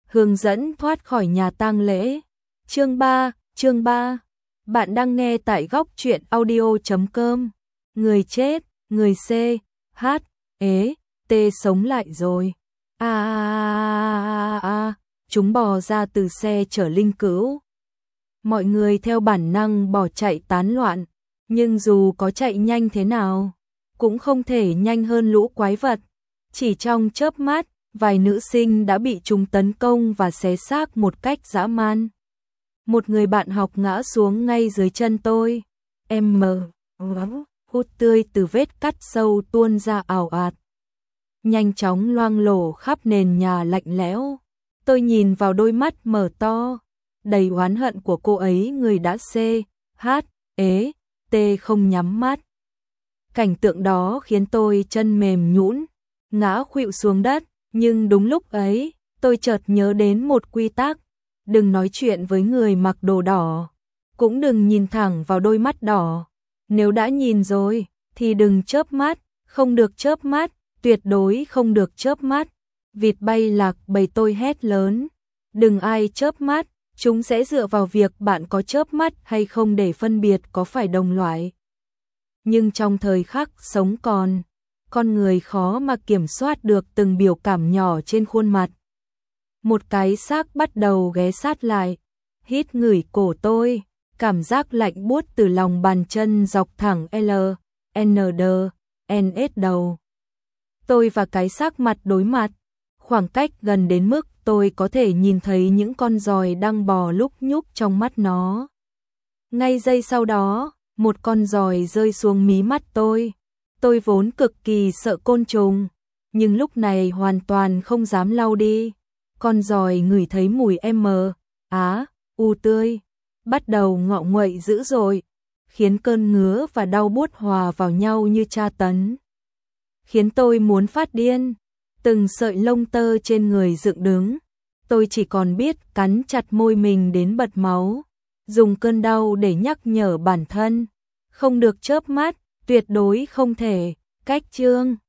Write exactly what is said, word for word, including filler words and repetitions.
hướng dẫn thoát khỏi nhà tang lễ. Chương ba, chương ba. Bạn đang nghe tại góc truyện audio chấm com. Người chết, người C, H, ế, T sống lại rồi. A a a a, chúng bò ra từ xe chở linh cữu. Mọi người theo bản năng bỏ chạy tán loạn, nhưng dù có chạy nhanh thế nào, cũng không thể nhanh hơn lũ quái vật. Chỉ trong chớp mắt, vài nữ sinh đã bị chúng tấn công và xé xác một cách dã man. Một người bạn học ngã xuống ngay dưới chân tôi. Em mờ, hút tươi từ vết cắt sâu tuôn ra ảo ạt, nhanh chóng loang lổ khắp nền nhà lạnh lẽo. Tôi nhìn vào đôi mắt mở to, đầy oán hận của cô ấy, người đã C, H, ế, T không nhắm mắt. Cảnh tượng đó khiến tôi chân mềm nhũn, ngã khuỵu xuống đất, nhưng đúng lúc ấy, tôi chợt nhớ đến một quy tắc, đừng nói chuyện với người mặc đồ đỏ, cũng đừng nhìn thẳng vào đôi mắt đỏ. Nếu đã nhìn rồi, thì đừng chớp mắt, không được chớp mắt, tuyệt đối không được chớp mắt. Vịt bay lạc bầy tôi hét lớn, đừng ai chớp mắt, chúng sẽ dựa vào việc bạn có chớp mắt hay không để phân biệt có phải đồng loại. Nhưng trong thời khắc sống còn, con người khó mà kiểm soát được từng biểu cảm nhỏ trên khuôn mặt. Một cái xác bắt đầu ghé sát lại, hít ngửi cổ tôi, cảm giác lạnh buốt từ lòng bàn chân dọc thẳng L, N D, N S đầu. Tôi và cái xác mặt đối mặt, khoảng cách gần đến mức tôi có thể nhìn thấy những con giòi đang bò lúc nhúc trong mắt nó. Ngay giây sau đó, một con giòi rơi xuống mí mắt tôi. Tôi vốn cực kỳ sợ côn trùng, nhưng lúc này hoàn toàn không dám lau đi. Con giòi ngửi thấy mùi M, Á, U tươi, bắt đầu ngọ nguậy dữ dội, khiến cơn ngứa và đau buốt hòa vào nhau như tra tấn, khiến tôi muốn phát điên. Từng sợi lông tơ trên người dựng đứng, tôi chỉ còn biết cắn chặt môi mình đến bật máu, dùng cơn đau để nhắc nhở bản thân, không được chớp mắt, tuyệt đối không thể. Cách chương